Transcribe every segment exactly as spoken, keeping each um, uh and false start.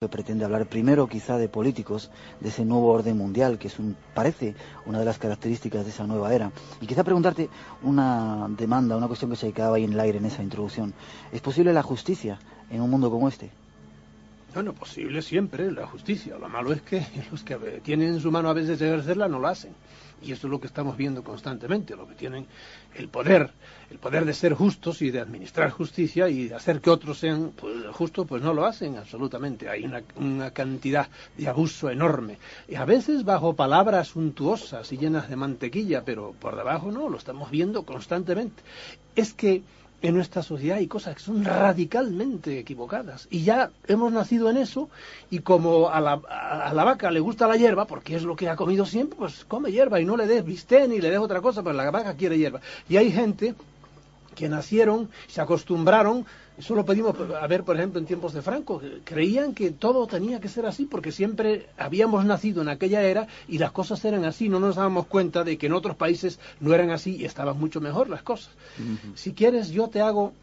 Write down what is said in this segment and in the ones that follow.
que pretende hablar primero quizá de políticos, de ese nuevo orden mundial, que es un, parece una de las características de esa nueva era. Y quizá preguntarte una demanda, una cuestión que se quedaba ahí en el aire en esa introducción. ¿Es posible la justicia en un mundo como este? Bueno, posible siempre la justicia. Lo malo es que los que tienen en su mano a veces ejercerla no lo hacen. Y eso es lo que estamos viendo constantemente, lo que tienen el poder, el poder de ser justos y de administrar justicia y de hacer que otros sean pues, justos, pues no lo hacen absolutamente. Hay una, una cantidad de abuso enorme. Y a veces bajo palabras suntuosas y llenas de mantequilla, pero por debajo no, lo estamos viendo constantemente. Es que en nuestra sociedad hay cosas que son radicalmente equivocadas y ya hemos nacido en eso y como a la, a la vaca le gusta la hierba, porque es lo que ha comido siempre, pues come hierba y no le des bistec ni le des otra cosa, pero la vaca quiere hierba. Y hay gente que nacieron, se acostumbraron, eso lo pedimos a ver, por ejemplo, en tiempos de Franco, creían que todo tenía que ser así porque siempre habíamos nacido en aquella era y las cosas eran así, no nos dábamos cuenta de que en otros países no eran así y estaban mucho mejor las cosas. Uh-huh. Si quieres, yo te hago,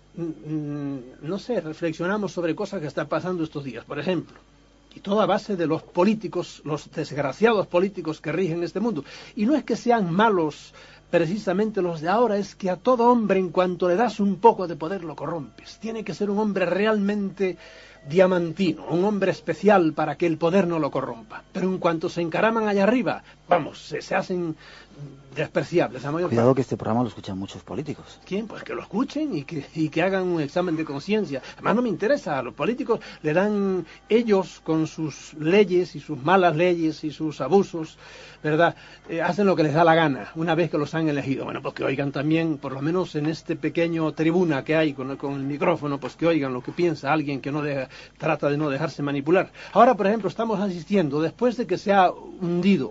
no sé, reflexionamos sobre cosas que están pasando estos días, por ejemplo, y todo a base de los políticos, los desgraciados políticos que rigen este mundo. Y no es que sean malos precisamente los de ahora, es que a todo hombre en cuanto le das un poco de poder lo corrompes. Tiene que ser un hombre realmente diamantino, un hombre especial para que el poder no lo corrompa. Pero en cuanto se encaraman allá arriba, vamos, se, se hacen despreciables. La mayor Cuidado parte. Que este programa lo escuchan muchos políticos. ¿Quién? Pues que lo escuchen y que, y que hagan un examen de conciencia. Además no me interesa, a los políticos le dan, ellos con sus leyes y sus malas leyes y sus abusos, ¿verdad? Eh, hacen lo que les da la gana, una vez que los han elegido. Bueno, pues que oigan también, por lo menos en este pequeño tribuna que hay con el, con el micrófono, pues que oigan lo que piensa alguien que no deja, trata de no dejarse manipular. Ahora, por ejemplo, estamos asistiendo, después de que se ha hundido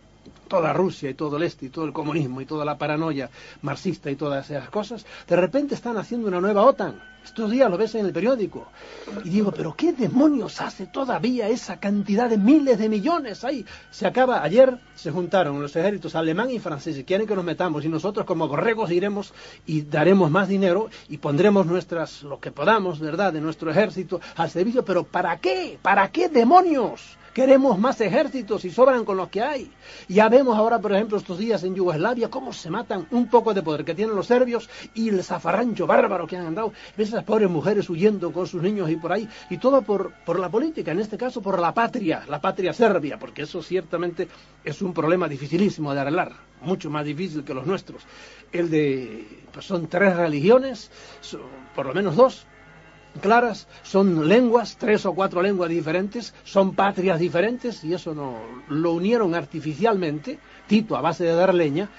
toda Rusia y todo el este y todo el comunismo y toda la paranoia marxista y todas esas cosas, de repente están haciendo una nueva OTAN. Estos días lo ves en el periódico. Y digo, ¿pero qué demonios hace todavía esa cantidad de miles de millones ahí? Se acaba, ayer se juntaron los ejércitos alemán y francés y quieren que nos metamos y nosotros como borregos iremos y daremos más dinero y pondremos nuestras, lo que podamos, ¿verdad?, de nuestro ejército al servicio. ¿Pero para qué? ¿Para qué demonios? Queremos más ejércitos y sobran con los que hay. Ya vemos ahora, por ejemplo, estos días en Yugoslavia, cómo se matan un poco de poder que tienen los serbios y el zafarrancho bárbaro que han andado. Ves esas pobres mujeres huyendo con sus niños y por ahí. Y todo por, por la política, en este caso por la patria, la patria serbia, porque eso ciertamente es un problema dificilísimo de arreglar, mucho más difícil que los nuestros. El de, pues son tres religiones, son, por lo menos dos, claras, son lenguas, tres o cuatro lenguas diferentes, son patrias diferentes y eso no lo unieron artificialmente, Tito a base de dar leña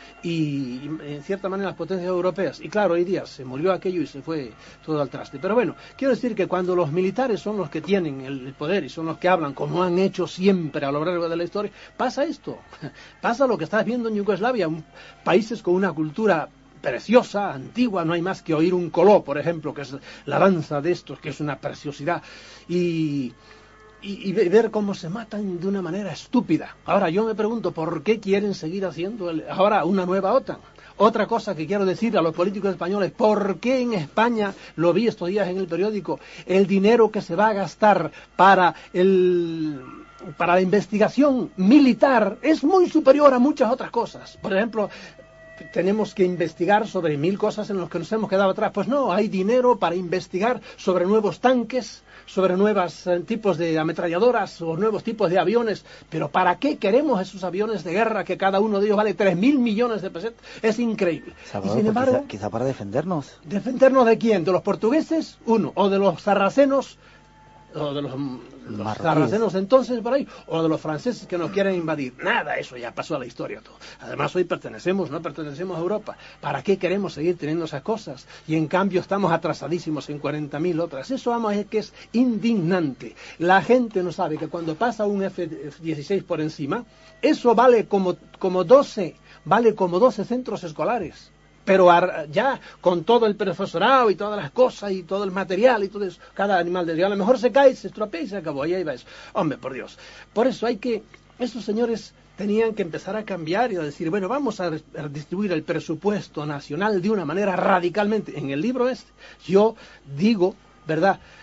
y en cierta manera las potencias europeas. Y claro, hoy día se murió aquello y se fue todo al traste. Pero bueno, quiero decir que cuando los militares son los que tienen el poder y son los que hablan, como han hecho siempre a lo largo de la historia, pasa esto, pasa lo que estás viendo en Yugoslavia, países con una cultura preciosa, antigua, no hay más que oír un coló, por ejemplo, que es la danza de estos, que es una preciosidad, y, y, y ver cómo se matan de una manera estúpida. Ahora, yo me pregunto, ¿por qué quieren seguir haciendo el, ahora una nueva OTAN? Otra cosa que quiero decir a los políticos españoles, ¿por qué en España, lo vi estos días en el periódico, el dinero que se va a gastar para el... para la investigación militar es muy superior a muchas otras cosas? Por ejemplo, tenemos que investigar sobre mil cosas en las que nos hemos quedado atrás. Pues no, hay dinero para investigar sobre nuevos tanques, sobre nuevos eh, tipos de ametralladoras o nuevos tipos de aviones. Pero ¿para qué queremos esos aviones de guerra que cada uno de ellos vale tres mil millones de pesetas? Es increíble. Salvador, y sin embargo, quizá, quizá para defendernos. ¿Defendernos de quién? ¿De los portugueses? Uno. ¿O de los sarracenos? O de los, los sarracenos entonces por ahí, o de los franceses que nos quieren invadir. Nada, eso ya pasó a la historia todo. Además hoy pertenecemos, no pertenecemos a Europa. ¿Para qué queremos seguir teniendo esas cosas? Y en cambio estamos atrasadísimos en cuarenta mil otras. Eso vamos, es que es indignante. La gente no sabe que cuando pasa un F dieciséis por encima, eso vale como, como doce, vale como doce centros escolares. Pero ya con todo el profesorado y todas las cosas y todo el material y todo eso, cada animal de a lo mejor se cae, se estropea y se acabó, y ahí va eso. Hombre, por Dios. Por eso hay que, esos señores tenían que empezar a cambiar y a decir, bueno, vamos a distribuir el presupuesto nacional de una manera radicalmente. En el libro este, yo digo, ¿verdad?,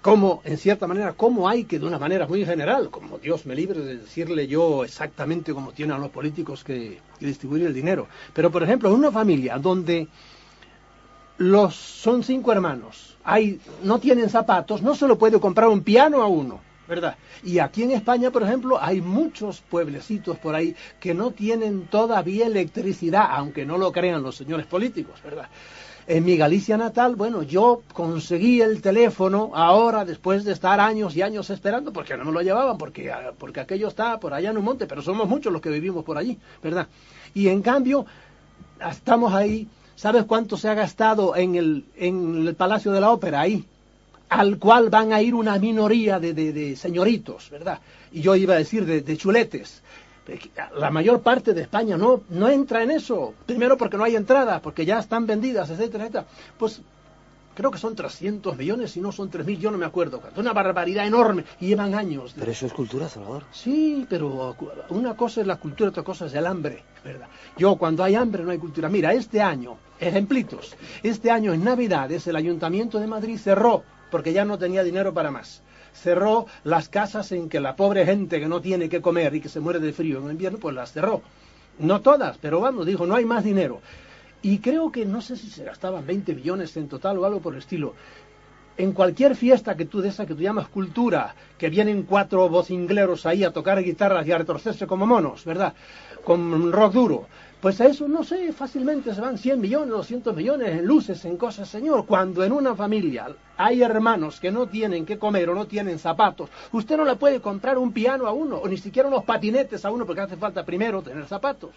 cómo, en cierta manera, cómo hay que, de una manera muy general, como Dios me libre de decirle yo exactamente cómo tienen los políticos que, que distribuir el dinero. Pero, por ejemplo, en una familia donde los son cinco hermanos, hay, no tienen zapatos, no se lo puede comprar un piano a uno, ¿verdad? Y aquí en España, por ejemplo, hay muchos pueblecitos por ahí que no tienen todavía electricidad, aunque no lo crean los señores políticos, ¿verdad? En mi Galicia natal, bueno, yo conseguí el teléfono ahora, después de estar años y años esperando, porque no me lo llevaban, porque, porque aquello está por allá en un monte, pero somos muchos los que vivimos por allí, ¿verdad? Y en cambio, estamos ahí, ¿sabes cuánto se ha gastado en el, en el Palacio de la Ópera ahí? Al cual van a ir una minoría de, de, de señoritos, ¿verdad? Y yo iba a decir de, de chuletes. La mayor parte de España no, no entra en eso. Primero porque no hay entrada, porque ya están vendidas, etcétera, etcétera. Pues creo que son trescientos millones, si no son tres mil, yo no me acuerdo. Es una barbaridad enorme y llevan años. Pero eso es cultura, Salvador. Sí, pero una cosa es la cultura, otra cosa es el hambre, ¿verdad? Yo, cuando hay hambre no hay cultura. Mira, este año, ejemplitos, este año en Navidades el Ayuntamiento de Madrid cerró porque ya no tenía dinero para más. Cerró las casas en que la pobre gente que no tiene que comer y que se muere de frío en invierno, pues las cerró. No todas, pero vamos, dijo, no hay más dinero. Y creo que, no sé si se gastaban veinte millones en total o algo por el estilo. En cualquier fiesta que tú de esa que tú llamas cultura, que vienen cuatro vocingleros ahí a tocar guitarras y a retorcerse como monos, ¿verdad? Con rock duro. Pues a eso, no sé, fácilmente se van cien millones, doscientos millones en luces, en cosas, señor. Cuando en una familia hay hermanos que no tienen que comer o no tienen zapatos, usted no le puede comprar un piano a uno, o ni siquiera unos patinetes a uno, porque hace falta primero tener zapatos.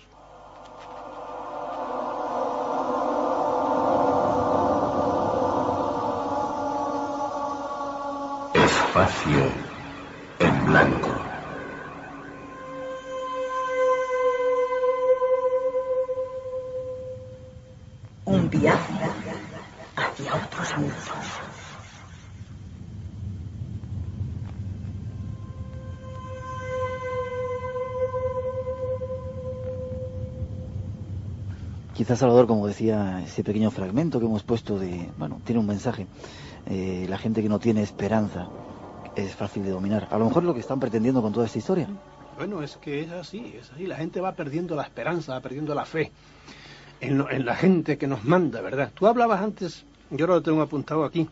Espacio en blanco. Un viaje hacia otros mundos. Quizás, Salvador, como decía, ese pequeño fragmento que hemos puesto de, bueno, tiene un mensaje. Eh, la gente que no tiene esperanza es fácil de dominar. A lo mejor es lo que están pretendiendo con toda esta historia. Bueno, es que es así, es así. La gente va perdiendo la esperanza, va perdiendo la fe en, lo, en la gente que nos manda, ¿verdad? Tú hablabas antes, yo lo tengo apuntado aquí,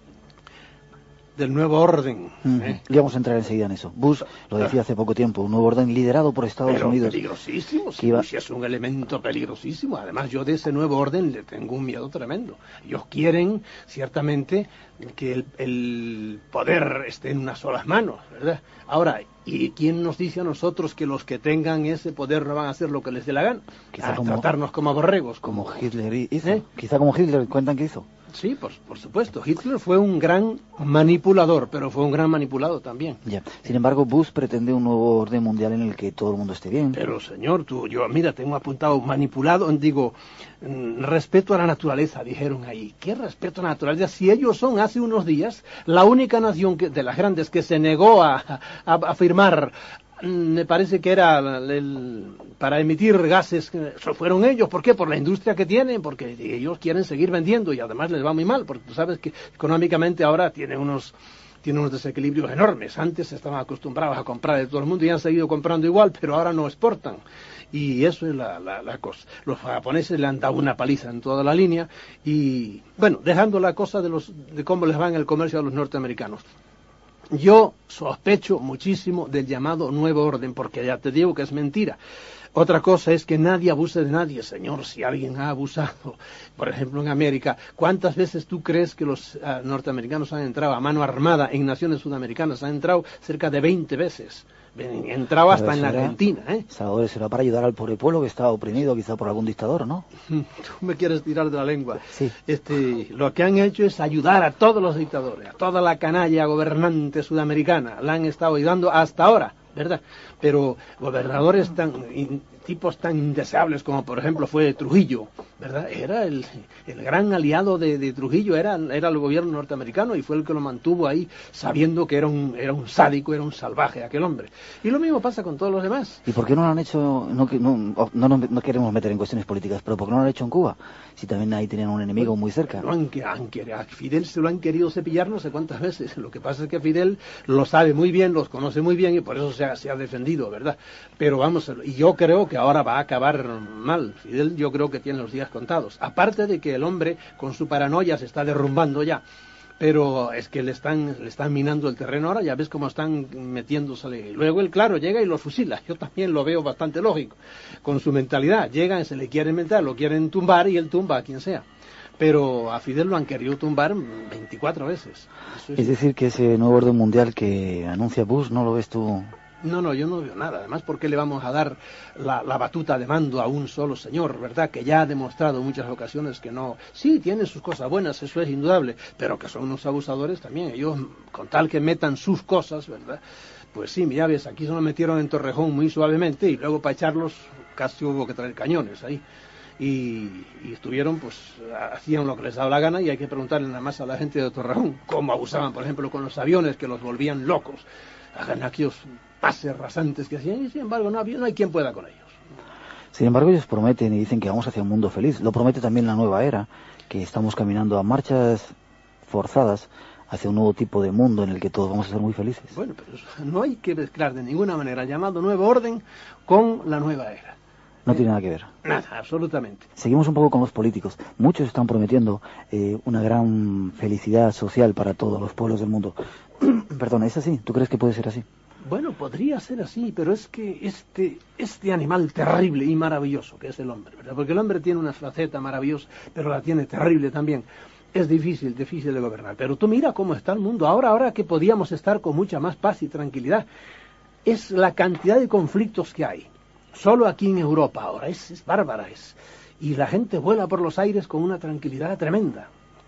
del nuevo orden. Mm, ¿eh? Y vamos a entrar enseguida en eso. Bush lo decía hace poco tiempo, un nuevo orden liderado por Estados Pero Unidos. peligrosísimo, sí, iba... Bush es un elemento peligrosísimo. Además, yo de ese nuevo orden le tengo un miedo tremendo. Ellos quieren, ciertamente, que el, el poder esté en unas solas manos, ¿verdad? Ahora, ¿y quién nos dice a nosotros que los que tengan ese poder no van a hacer lo que les dé la gana? Quizá a como, tratarnos como borregos. Como Hitler hizo. ¿Eh? Quizá como Hitler, cuentan que hizo. Sí, por, por supuesto. Hitler fue un gran manipulador, pero fue un gran manipulado también. Ya. Sin embargo, Bush pretende un nuevo orden mundial en el que todo el mundo esté bien. Pero, señor, tú, yo, mira, tengo apuntado manipulado, digo, mm, respeto a la naturaleza, dijeron ahí. ¿Qué respeto a la naturaleza? Si ellos son, hace unos días, la única nación que, de las grandes que se negó a, a, a firmar, me parece que era el, el, para emitir gases, fueron ellos. ¿Por qué? Por la industria que tienen, porque ellos quieren seguir vendiendo y además les va muy mal, porque tú sabes que económicamente ahora tienen unos, tienen unos desequilibrios enormes. Antes estaban acostumbrados a comprar de todo el mundo y han seguido comprando igual, pero ahora no exportan. Y eso es la, la, la cosa. Los japoneses le han dado una paliza en toda la línea y, bueno, dejando la cosa de, los, de cómo les va en el comercio a los norteamericanos. Yo sospecho muchísimo del llamado nuevo orden, porque ya te digo que es mentira. Otra cosa es que nadie abuse de nadie, señor. Si alguien ha abusado, por ejemplo en América, ¿cuántas veces tú crees que los uh, norteamericanos han entrado a mano armada en naciones sudamericanas? Han entrado cerca de veinte veces. Entrado hasta en la Argentina, ¿eh? Salvador, será para ayudar al pobre pueblo que está oprimido quizá por algún dictador, ¿no? Tú me quieres tirar de la lengua. Sí. Este, lo que han hecho es ayudar a todos los dictadores, a toda la canalla gobernante sudamericana. La han estado ayudando hasta ahora, ¿verdad? Pero gobernadores tan, tipos tan indeseables como por ejemplo fue Trujillo, ¿verdad? Era el, el gran aliado de, de Trujillo, era, era el gobierno norteamericano y fue el que lo mantuvo ahí sabiendo que era un, era un sádico, era un salvaje aquel hombre. Y lo mismo pasa con todos los demás. ¿Y por qué no lo han hecho? No, no, no, no, no queremos meter en cuestiones políticas, pero ¿por qué no lo han hecho en Cuba? Si también ahí tenían un enemigo muy cerca. No han, han, a Fidel se lo han querido cepillar no sé cuántas veces. Lo que pasa es que Fidel lo sabe muy bien, los conoce muy bien y por eso se ha, se ha defendido, ¿verdad? Pero vamos, y yo creo que ahora va a acabar mal. Fidel yo creo que tiene los días contados. Aparte de que el hombre con su paranoia se está derrumbando ya. Pero es que le están, le están minando el terreno ahora, ya ves cómo están metiéndosele. Luego él, claro, llega y lo fusila. Yo también lo veo bastante lógico. Con su mentalidad, llegan, se le quieren meter, lo quieren tumbar y él tumba a quien sea. Pero a Fidel lo han querido tumbar veinticuatro veces. Eso es... es decir, que ese nuevo orden mundial que anuncia Bush, ¿no lo ves tú? No, no, yo no veo nada. Además, ¿por qué le vamos a dar la, la batuta de mando a un solo señor, verdad? Que ya ha demostrado en muchas ocasiones que no... Sí, tiene sus cosas buenas, eso es indudable, pero que son unos abusadores también. Ellos, con tal que metan sus cosas, ¿verdad? Pues sí, ya ves, aquí se lo metieron en Torrejón muy suavemente y luego para echarlos casi hubo que traer cañones ahí. Y, y estuvieron, pues, hacían lo que les daba la gana y hay que preguntarle nada más a la gente de Torrejón cómo abusaban, por ejemplo, con los aviones que los volvían locos. Hagan aquellos pases rasantes que hacían y sin embargo no, había, no hay quien pueda con ellos. Sin embargo ellos prometen y dicen que vamos hacia un mundo feliz. Lo promete también la nueva era, que estamos caminando a marchas forzadas hacia un nuevo tipo de mundo en el que todos vamos a ser muy felices. Bueno, pero eso, no hay que mezclar de ninguna manera el llamado nuevo orden con la nueva era. No tiene nada que ver. Nada, absolutamente. Seguimos un poco con los políticos. Muchos están prometiendo eh, una gran felicidad social para todos los pueblos del mundo. Perdón, ¿es así? ¿Tú crees que puede ser así? Bueno, podría ser así, pero es que este, este animal terrible y maravilloso que es el hombre, ¿verdad? Porque el hombre tiene una faceta maravillosa, pero la tiene terrible también. Es difícil, difícil de gobernar. Pero tú mira cómo está el mundo. Ahora, ahora que podíamos estar con mucha más paz y tranquilidad, es la cantidad de conflictos que hay. Solo aquí en Europa ahora, es, es bárbara, es, y la gente vuela por los aires con una tranquilidad tremenda.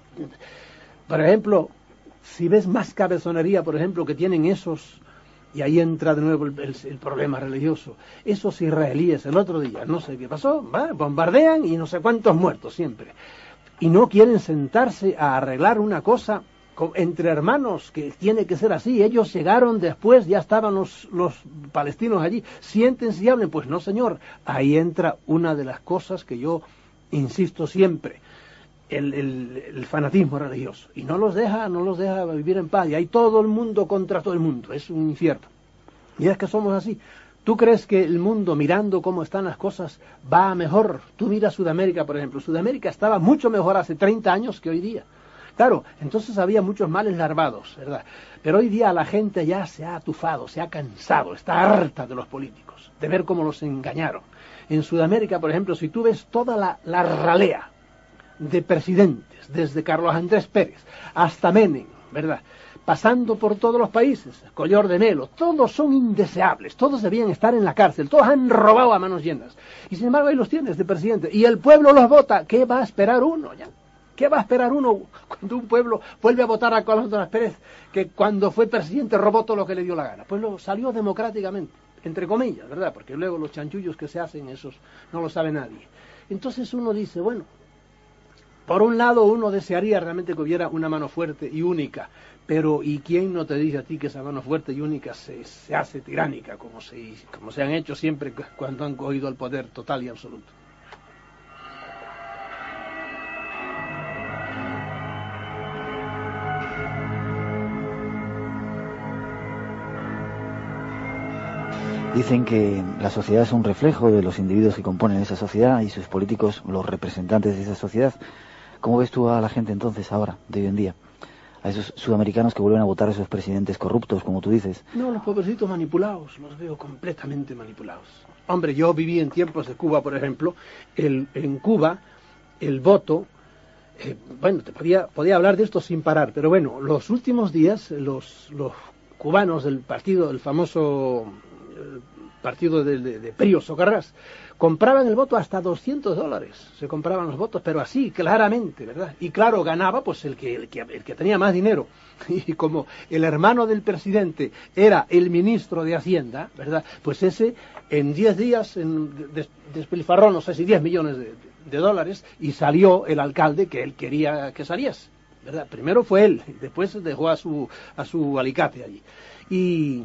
Por ejemplo, si ves más cabezonería, por ejemplo, que tienen esos, y ahí entra de nuevo el, el, el problema religioso, esos israelíes el otro día, no sé qué pasó, ¿va? Bombardean y no sé cuántos muertos siempre, y no quieren sentarse a arreglar una cosa entre hermanos, que tiene que ser así. Ellos llegaron después, ya estaban los, los palestinos allí, siéntense y hablen. Pues no, señor, ahí entra una de las cosas que yo insisto siempre, el, el, el fanatismo religioso, y no los deja, no los deja vivir en paz, y hay todo el mundo contra todo el mundo, es un infierno. Y es que somos así. ¿Tú crees que el mundo, mirando cómo están las cosas, va a mejor? Tú mira Sudamérica, por ejemplo. Sudamérica estaba mucho mejor hace treinta años que hoy día. Claro, entonces había muchos males larvados, ¿verdad? Pero hoy día la gente ya se ha atufado, se ha cansado, está harta de los políticos, de ver cómo los engañaron. En Sudamérica, por ejemplo, si tú ves toda la, la ralea de presidentes, desde Carlos Andrés Pérez hasta Menem, ¿verdad?, pasando por todos los países, Collor de Melo, todos son indeseables, todos debían estar en la cárcel, todos han robado a manos llenas. Y sin embargo ahí los tienes de presidente, y el pueblo los vota. ¿Qué va a esperar uno ya? ¿Qué va a esperar uno cuando un pueblo vuelve a votar a Carlos Andrés Pérez, que cuando fue presidente robó todo lo que le dio la gana? Pues lo salió democráticamente, entre comillas, ¿verdad? Porque luego los chanchullos que se hacen, esos no lo sabe nadie. Entonces uno dice, bueno, por un lado uno desearía realmente que hubiera una mano fuerte y única, pero ¿y quién no te dice a ti que esa mano fuerte y única se, se hace tiránica, como se, como se han hecho siempre cuando han cogido el poder total y absoluto? Dicen que la sociedad es un reflejo de los individuos que componen esa sociedad y sus políticos los representantes de esa sociedad. ¿Cómo ves tú a la gente entonces ahora, de hoy en día? A esos sudamericanos que vuelven a votar a esos presidentes corruptos, como tú dices. No, los pobrecitos manipulados, los veo completamente manipulados. Hombre, yo viví en tiempos de Cuba, por ejemplo. El, en Cuba, el voto... Eh, bueno, te podía, podía hablar de esto sin parar, pero bueno, los últimos días, los, los cubanos del partido, el famoso... el partido de, de, de Prío Socarrás, compraban el voto hasta doscientos dólares, se compraban los votos, pero así, claramente, ¿verdad? Y claro, ganaba pues el que, el que, el que tenía más dinero. Y como el hermano del presidente era el ministro de Hacienda, ¿verdad? Pues ese en diez días en, des, despilfarró, no sé si diez millones de, de dólares, y salió el alcalde que él quería que saliese, ¿verdad? Primero fue él, después dejó a su, a su alicate allí. Y...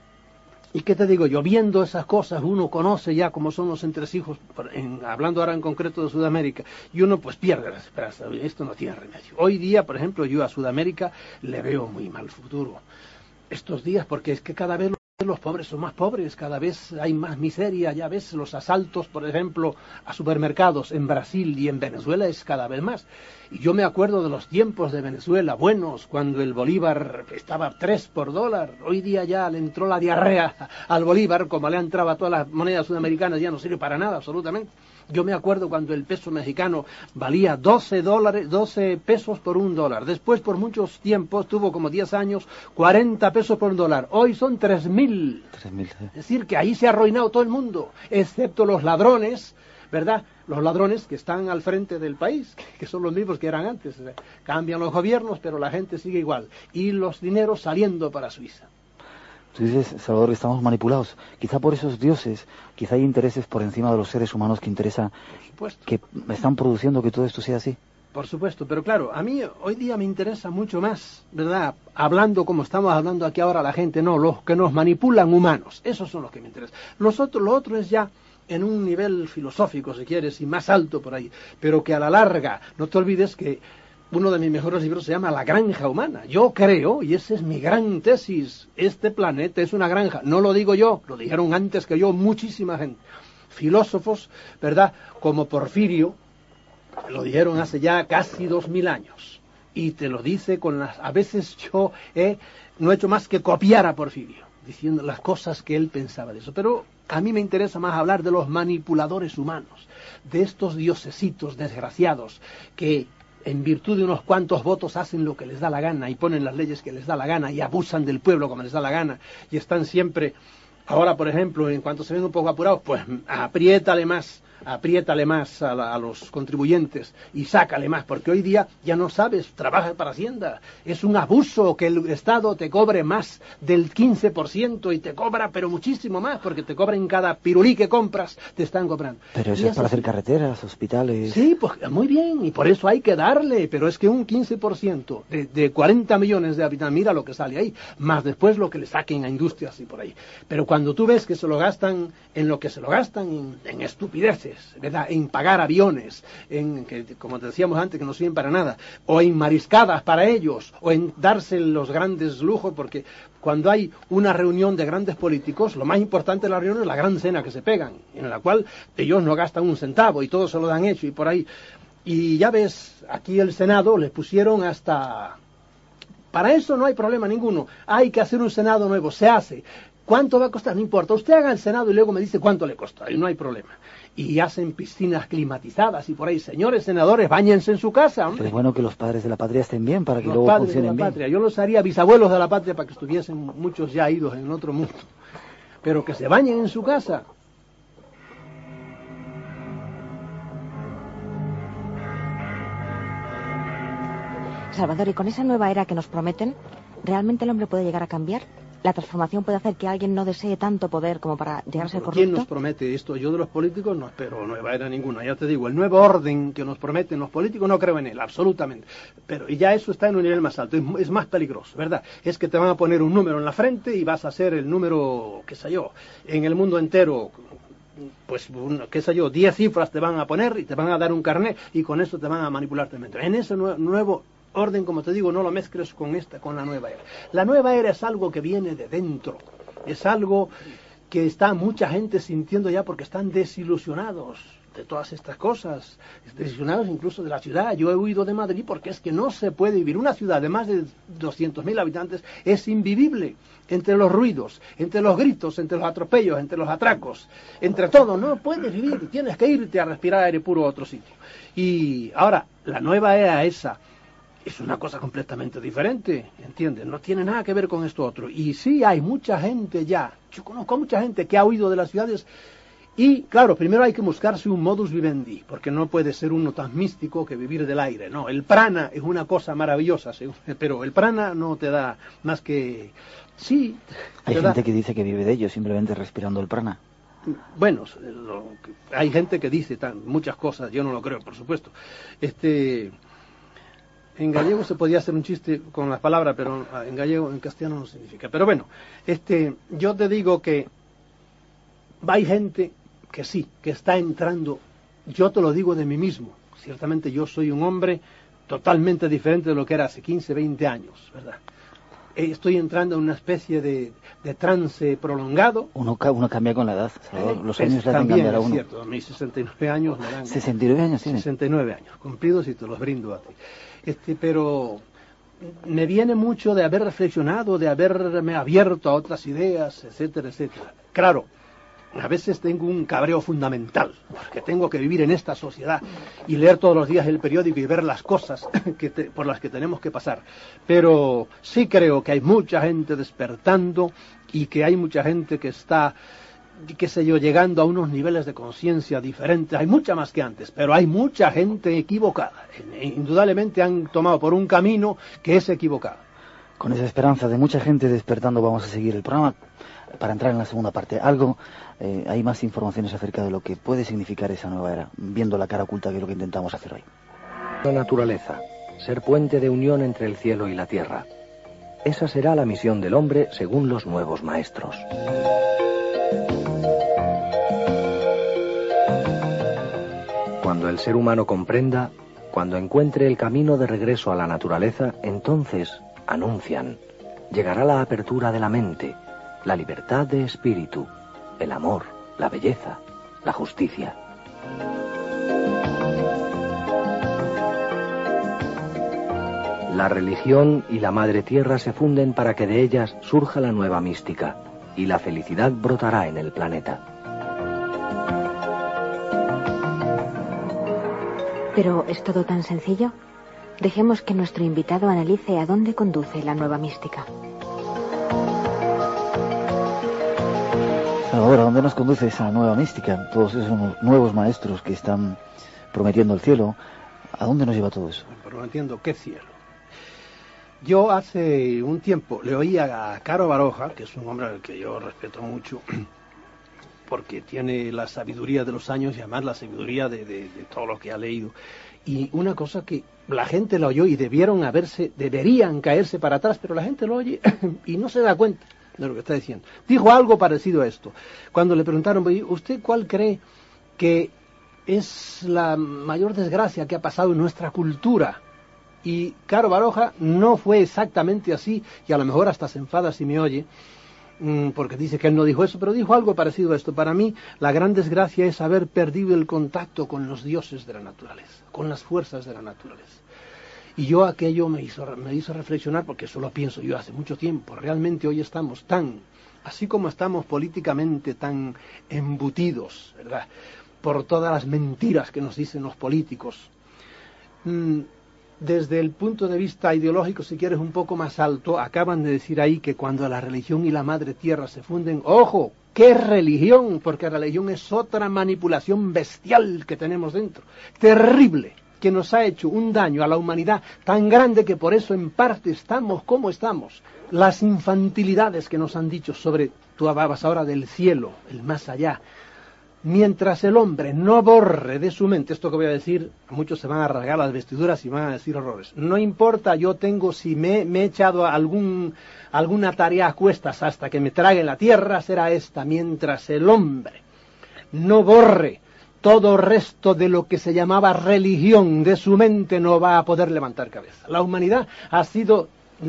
¿Y qué te digo yo? Viendo esas cosas, uno conoce ya cómo son los entresijos, en, hablando ahora en concreto de Sudamérica, y uno pues pierde la esperanza. Esto no tiene remedio. Hoy día, por ejemplo, yo a Sudamérica le veo muy mal futuro. Estos días, porque es que cada vez los pobres son más pobres, cada vez hay más miseria, ya ves, los asaltos, por ejemplo, a supermercados en Brasil y en Venezuela es cada vez más. Y yo me acuerdo de los tiempos de Venezuela buenos, cuando el bolívar estaba tres por dólar. Hoy día ya le entró la diarrea al bolívar, como le ha entrado a todas las monedas sudamericanas, ya no sirve para nada, absolutamente. Yo me acuerdo cuando el peso mexicano valía doce dólares, doce pesos por un dólar. Después, por muchos tiempos, tuvo como diez años, cuarenta pesos por un dólar. Hoy son tres mil. Es decir, que ahí se ha arruinado todo el mundo, excepto los ladrones, ¿verdad? Los ladrones que están al frente del país, que son los mismos que eran antes. Cambian los gobiernos, pero la gente sigue igual. Y los dineros saliendo para Suiza. Tú dices, Salvador, que estamos manipulados. Quizá por esos dioses, quizá hay intereses por encima de los seres humanos que interesa, que están produciendo que todo esto sea así. Por supuesto, pero claro, a mí hoy día me interesa mucho más, ¿verdad? Hablando como estamos hablando aquí ahora la gente, no, los que nos manipulan humanos, esos son los que me interesan. Los otros, lo otro es ya en un nivel filosófico, si quieres, y más alto por ahí, pero que a la larga, no te olvides que uno de mis mejores libros se llama La granja humana. Yo creo, y esa es mi gran tesis, este planeta es una granja. No lo digo yo, lo dijeron antes que yo muchísima gente. Filósofos, ¿verdad? Como Porfirio, lo dijeron hace ya casi dos mil años. Y te lo dice con las... A veces yo eh, no he hecho más que copiar a Porfirio, diciendo las cosas que él pensaba de eso. Pero a mí me interesa más hablar de los manipuladores humanos, de estos diosesitos desgraciados que en virtud de unos cuantos votos hacen lo que les da la gana y ponen las leyes que les da la gana y abusan del pueblo como les da la gana y están siempre... Ahora, por ejemplo, en cuanto se ven un poco apurados, pues apriétale más, apriétale más a, la, a los contribuyentes y sácale más, porque hoy día ya no sabes, trabajas para Hacienda. Es un abuso que el Estado te cobre más del quince por ciento y te cobra, pero muchísimo más, porque te cobra en cada pirulí que compras, te están cobrando. Pero eso es para hacer carreteras, hospitales... Sí, pues muy bien, y por eso hay que darle, pero es que un quince por ciento de, de cuarenta millones de habitantes, mira lo que sale ahí, más después lo que le saquen a industrias y por ahí. Pero cuando tú ves que se lo gastan en lo que se lo gastan, en, en estupideces, ¿verdad? En pagar aviones, en que, como te decíamos antes, que no sirven para nada, o en mariscadas para ellos, o en darse los grandes lujos, porque cuando hay una reunión de grandes políticos, lo más importante de la reunión es la gran cena que se pegan, en la cual ellos no gastan un centavo y todo se lo dan hecho y por ahí. Y ya ves, aquí el Senado les pusieron hasta... Para eso no hay problema ninguno, hay que hacer un Senado nuevo, se hace. ¿Cuánto va a costar? No importa. Usted haga el Senado y luego me dice cuánto le costó. Y no hay problema. Y hacen piscinas climatizadas y por ahí. Señores senadores, báñense en su casa, hombre. Es bueno que los padres de la patria estén bien para que los luego padres funcionen de la bien. Patria. Yo los haría bisabuelos de la patria para que estuviesen muchos ya idos en otro mundo. Pero que se bañen en su casa. Salvador, y con esa nueva era que nos prometen, ¿realmente el hombre puede llegar a cambiar? ¿La transformación puede hacer que alguien no desee tanto poder como para llegar a ser corrupto? ¿Quién nos promete esto? Yo de los políticos no espero nueva era ninguna. Ya te digo, el nuevo orden que nos prometen los políticos no creo en él, absolutamente. Pero y ya eso está en un nivel más alto, es, es más peligroso, ¿verdad? Es que te van a poner un número en la frente y vas a ser el número, qué sé yo, en el mundo entero... pues, qué sé yo, diez cifras te van a poner y te van a dar un carnet y con eso te van a manipular también. En ese nue- nuevo orden, como te digo, no lo mezcles con esta, con la nueva era. La nueva era es algo que viene de dentro, es algo que está mucha gente sintiendo ya porque están desilusionados de todas estas cosas, desilusionados incluso de la ciudad. Yo he huido de Madrid porque es que no se puede vivir. Una ciudad de más de doscientos mil habitantes es invivible, entre los ruidos, entre los gritos, entre los atropellos, entre los atracos, entre todo, no puedes vivir, tienes que irte a respirar aire puro a otro sitio. Y ahora, la nueva era esa, es una cosa completamente diferente, ¿entiendes? No tiene nada que ver con esto otro. Y sí hay mucha gente ya, yo conozco a mucha gente que ha huido de las ciudades y, claro, primero hay que buscarse un modus vivendi, porque no puede ser uno tan místico que vivir del aire, no. El prana es una cosa maravillosa, pero el prana no te da más que... Sí. Hay gente da... que dice que vive de ello, simplemente respirando el prana. Bueno, lo, hay gente que dice tan, muchas cosas, yo no lo creo, por supuesto. Este... En gallego se podía hacer un chiste con las palabras, pero en gallego, en castellano no significa. Pero bueno, este, yo te digo que hay gente que sí, que está entrando, yo te lo digo de mí mismo, ciertamente yo soy un hombre totalmente diferente de lo que era hace quince, veinte años, ¿verdad? Estoy entrando en una especie de, de trance prolongado. Uno, uno cambia con la edad, Salvador. Los es, años le hacen cambiar a uno. Es cierto, a mis sesenta y nueve años me dan... ¿sesenta y nueve años tiene? sesenta y nueve años, cumplidos y te los brindo a ti. Este, pero me viene mucho de haber reflexionado, de haberme abierto a otras ideas, etcétera, etcétera. Claro, a veces tengo un cabreo fundamental, porque tengo que vivir en esta sociedad y leer todos los días el periódico y ver las cosas que te, por las que tenemos que pasar. Pero sí creo que hay mucha gente despertando y que hay mucha gente que está, qué sé yo, llegando a unos niveles de conciencia diferentes. Hay mucha más que antes, pero hay mucha gente equivocada. Indudablemente han tomado por un camino que es equivocado. Con esa esperanza de mucha gente despertando vamos a seguir el programa para entrar en la segunda parte. Algo, eh, hay más informaciones acerca de lo que puede significar esa nueva era, viendo la cara oculta que es lo que intentamos hacer hoy. La naturaleza, ser puente de unión entre el cielo y la tierra. Esa será la misión del hombre según los nuevos maestros. Cuando el ser humano comprenda, cuando encuentre el camino de regreso a la naturaleza, entonces, anuncian, llegará la apertura de la mente, la libertad de espíritu, el amor, la belleza, la justicia. La religión y la madre tierra se funden para que de ellas surja la nueva mística, y la felicidad brotará en el planeta. ¿Pero es todo tan sencillo? Dejemos que nuestro invitado analice a dónde conduce la nueva mística. Salvador, ¿a dónde nos conduce esa nueva mística? Todos esos nuevos maestros que están prometiendo el cielo, ¿a dónde nos lleva todo eso? Prometiendo qué cielo. Yo hace un tiempo le oía a Caro Baroja, que es un hombre al que yo respeto mucho, porque tiene la sabiduría de los años y además la sabiduría de, de, de todo lo que ha leído. Y una cosa que la gente la oyó y debieron haberse, deberían caerse para atrás, pero la gente lo oye y no se da cuenta de lo que está diciendo. Dijo algo parecido a esto. Cuando le preguntaron, ¿usted cuál cree que es la mayor desgracia que ha pasado en nuestra cultura? Y Caro Baroja no fue exactamente así, y a lo mejor hasta se enfada si me oye, porque dice que él no dijo eso, pero dijo algo parecido a esto. Para mí, la gran desgracia es haber perdido el contacto con los dioses de la naturaleza, con las fuerzas de la naturaleza. Y yo aquello me hizo, me hizo reflexionar, porque eso lo pienso yo hace mucho tiempo. Realmente hoy estamos tan, así como estamos políticamente tan embutidos, ¿verdad?, por todas las mentiras que nos dicen los políticos. Mm, Desde el punto de vista ideológico, si quieres, un poco más alto, acaban de decir ahí que cuando la religión y la madre tierra se funden, ¡ojo! ¿Qué religión? Porque la religión es otra manipulación bestial que tenemos dentro, terrible, que nos ha hecho un daño a la humanidad tan grande que por eso en parte estamos como estamos. Las infantilidades que nos han dicho sobre, tú hablabas ahora del cielo, el más allá. Mientras el hombre no borre de su mente, esto que voy a decir, muchos se van a rasgar las vestiduras y van a decir horrores. No importa, yo tengo, si me, me he echado algún, alguna tarea a cuestas hasta que me trague la tierra, será esta. Mientras el hombre no borre todo resto de lo que se llamaba religión de su mente, no va a poder levantar cabeza. La humanidad ha sido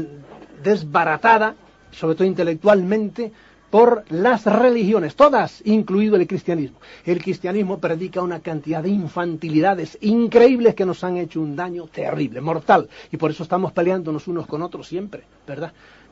desbaratada, sobre todo intelectualmente, por las religiones, todas, incluido el cristianismo. El cristianismo predica una cantidad de infantilidades increíbles que nos han hecho un daño terrible, mortal, y por eso estamos peleándonos unos con otros siempre, ¿verdad?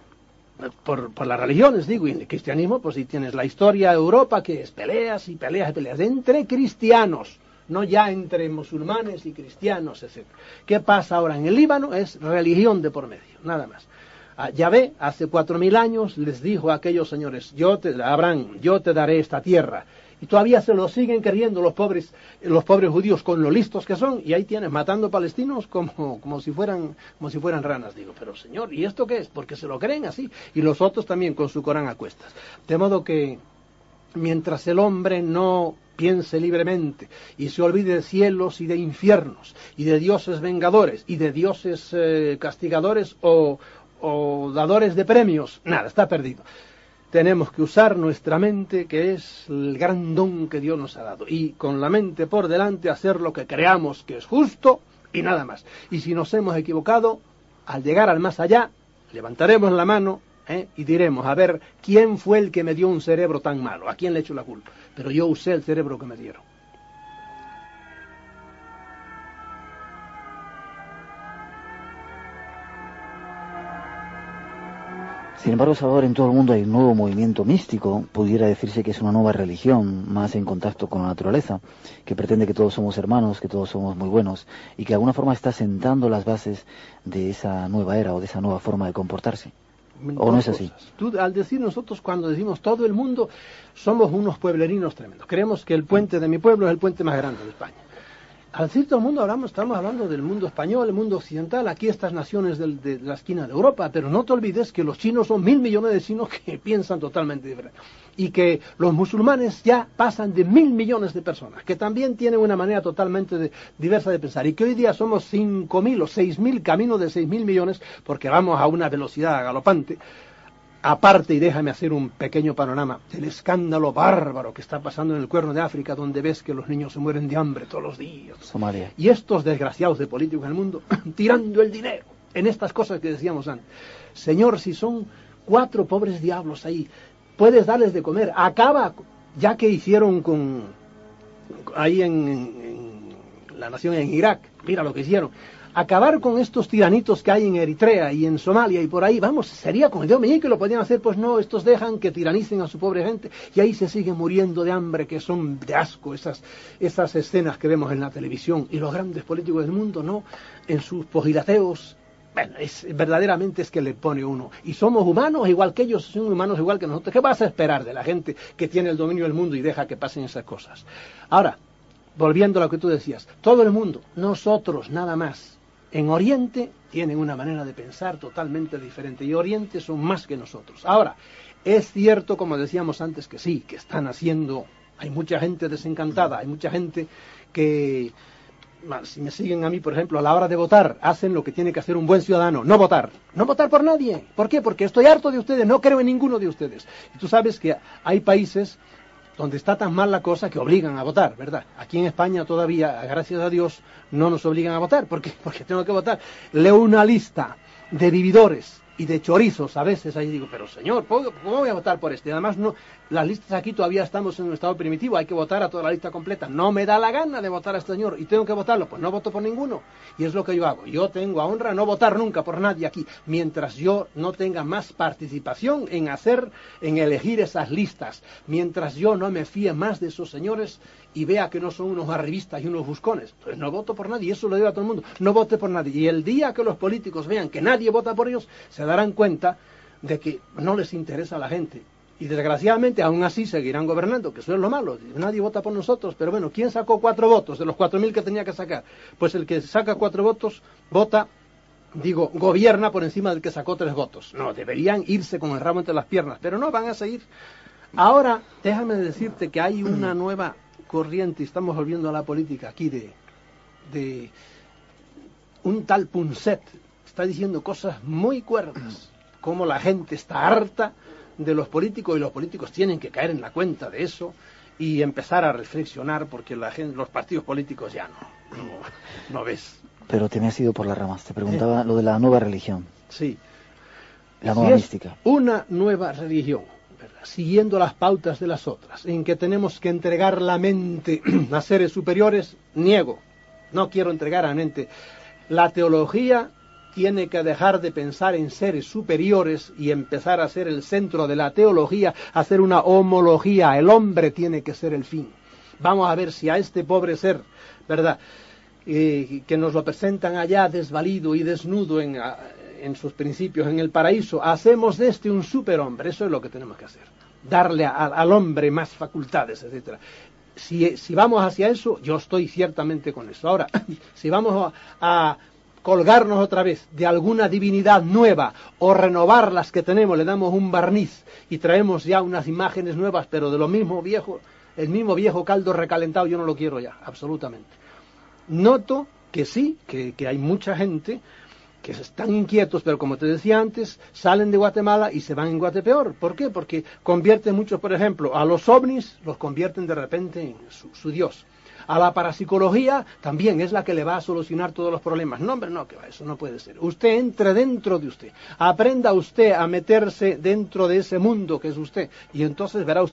Por, por las religiones, digo, y en el cristianismo, pues si tienes la historia de Europa, que es peleas y peleas y peleas entre cristianos, no ya entre musulmanes y cristianos, etcétera. ¿Qué pasa ahora en el Líbano? Es religión de por medio, nada más. A Yahvé hace cuatro mil años les dijo a aquellos señores, yo te, Abraham, yo te daré esta tierra. Y todavía se lo siguen queriendo los pobres, los pobres judíos con lo listos que son, y ahí tienes matando palestinos como, como si fueran, como si fueran ranas. Digo, pero señor, ¿y esto qué es? Porque se lo creen así. Y los otros también con su Corán a cuestas. De modo que mientras el hombre no piense libremente y se olvide de cielos y de infiernos, y de dioses vengadores, y de dioses eh, castigadores o, o dadores de premios, nada, está perdido. Tenemos que usar nuestra mente, que es el gran don que Dios nos ha dado, y con la mente por delante hacer lo que creamos que es justo y nada más. Y si nos hemos equivocado, al llegar al más allá, levantaremos la mano ¿eh? y diremos, a ver, ¿quién fue el que me dio un cerebro tan malo? ¿A quién le echo la culpa? Pero yo usé el cerebro que me dieron. Sin embargo, Salvador, en todo el mundo hay un nuevo movimiento místico, pudiera decirse que es una nueva religión, más en contacto con la naturaleza, que pretende que todos somos hermanos, que todos somos muy buenos, y que de alguna forma está sentando las bases de esa nueva era o de esa nueva forma de comportarse. ¿O no es así? Tú, al decir nosotros, cuando decimos todo el mundo, somos unos pueblerinos tremendos. Creemos que el puente de mi pueblo es el puente más grande de España. Al decir todo el mundo, hablamos, estamos hablando del mundo español, el mundo occidental, aquí estas naciones del, de la esquina de Europa, pero no te olvides que los chinos son mil millones de chinos que piensan totalmente diferente. Y que los musulmanes ya pasan de mil millones de personas, que también tienen una manera totalmente de, diversa de pensar. Y que hoy día somos cinco mil o seis mil, camino de seis mil millones, porque vamos a una velocidad galopante. Aparte, y déjame hacer un pequeño panorama, del escándalo bárbaro que está pasando en el Cuerno de África, donde ves que los niños se mueren de hambre todos los días. Somalia. Y estos desgraciados de políticos en el mundo, tirando el dinero en estas cosas que decíamos antes. Señor, si son cuatro pobres diablos ahí, puedes darles de comer. Acaba, ya que hicieron con ahí en, en, en la nación en Irak, mira lo que hicieron. Acabar con estos tiranitos que hay en Eritrea y en Somalia y por ahí, vamos, sería con el Dios mío que lo podían hacer, pues no, estos dejan que tiranicen a su pobre gente y ahí se sigue muriendo de hambre, que son de asco esas, esas escenas que vemos en la televisión, y los grandes políticos del mundo, no, en sus pojirateos. Bueno, es, verdaderamente es que le pone uno. Y somos humanos igual que ellos, son humanos igual que nosotros. ¿Qué vas a esperar de la gente que tiene el dominio del mundo y deja que pasen esas cosas? Ahora, volviendo a lo que tú decías, todo el mundo, nosotros nada más. En Oriente tienen una manera de pensar totalmente diferente, y Oriente son más que nosotros. Ahora, es cierto, como decíamos antes, que sí, que están haciendo, hay mucha gente desencantada, hay mucha gente que, si me siguen a mí, por ejemplo, a la hora de votar, hacen lo que tiene que hacer un buen ciudadano, no votar, no votar por nadie. ¿Por qué? Porque estoy harto de ustedes, no creo en ninguno de ustedes. Y tú sabes que hay países donde está tan mal la cosa que obligan a votar, ¿verdad? Aquí en España todavía, gracias a Dios, no nos obligan a votar. ¿Por qué? Porque tengo que votar. Leo una lista de vividores y de chorizos a veces, ahí digo, pero señor, ¿cómo voy a votar por este? Además, no, las listas aquí todavía estamos en un estado primitivo, hay que votar a toda la lista completa. No me da la gana de votar a este señor y tengo que votarlo, pues no voto por ninguno. Y es lo que yo hago. Yo tengo a honra no votar nunca por nadie aquí, mientras yo no tenga más participación en hacer, en elegir esas listas, mientras yo no me fíe más de esos señores y vea que no son unos arribistas y unos buscones, pues no voto por nadie, y eso lo digo a todo el mundo, no vote por nadie. Y el día que los políticos vean que nadie vota por ellos, se darán cuenta de que no les interesa a la gente. Y desgraciadamente aún así seguirán gobernando, que eso es lo malo, nadie vota por nosotros. Pero bueno, ¿quién sacó cuatro votos de los cuatro mil que tenía que sacar? Pues el que saca cuatro votos, vota, digo, gobierna por encima del que sacó tres votos. No, deberían irse con el rabo entre las piernas, pero no, van a seguir. Ahora, déjame decirte que hay una nueva corriente, y estamos volviendo a la política aquí, de, de un tal Punset, está diciendo cosas muy cuerdas, como la gente está harta de los políticos y los políticos tienen que caer en la cuenta de eso y empezar a reflexionar, porque la gente, los partidos políticos ya no, no, no ves. Pero te me has ido por las ramas, te preguntaba ¿Eh? lo de la nueva religión. Sí. La nueva si mística. Es una nueva religión, ¿verdad? Siguiendo las pautas de las otras, en que tenemos que entregar la mente a seres superiores, niego, no quiero entregar a la mente. La teología tiene que dejar de pensar en seres superiores y empezar a ser el centro de la teología, hacer una homología. El hombre tiene que ser el fin. vamos a ver si a este pobre ser, ¿verdad?, eh, que nos lo presentan allá desvalido y desnudo en, en sus principios en el paraíso, hacemos de este un superhombre. Eso es lo que tenemos que hacer, darle a, al hombre más facultades, etcétera. Si, si vamos hacia eso, yo estoy ciertamente con eso. Ahora, si vamos a, a colgarnos otra vez de alguna divinidad nueva o renovar las que tenemos, le damos un barniz y traemos ya unas imágenes nuevas, pero de lo mismo viejo, el mismo viejo caldo recalentado, yo no lo quiero ya, absolutamente. Noto que sí, que, que hay mucha gente que están inquietos, pero como te decía antes, salen de Guatemala y se van en Guatepeor. ¿Por qué? Porque convierten muchos, por ejemplo, a los ovnis, los convierten de repente en su, su Dios. A la parapsicología también es la que le va a solucionar todos los problemas. No, hombre, no, que va, eso no puede ser. Usted entre dentro de usted, aprenda usted a meterse dentro de ese mundo que es usted, y entonces verá usted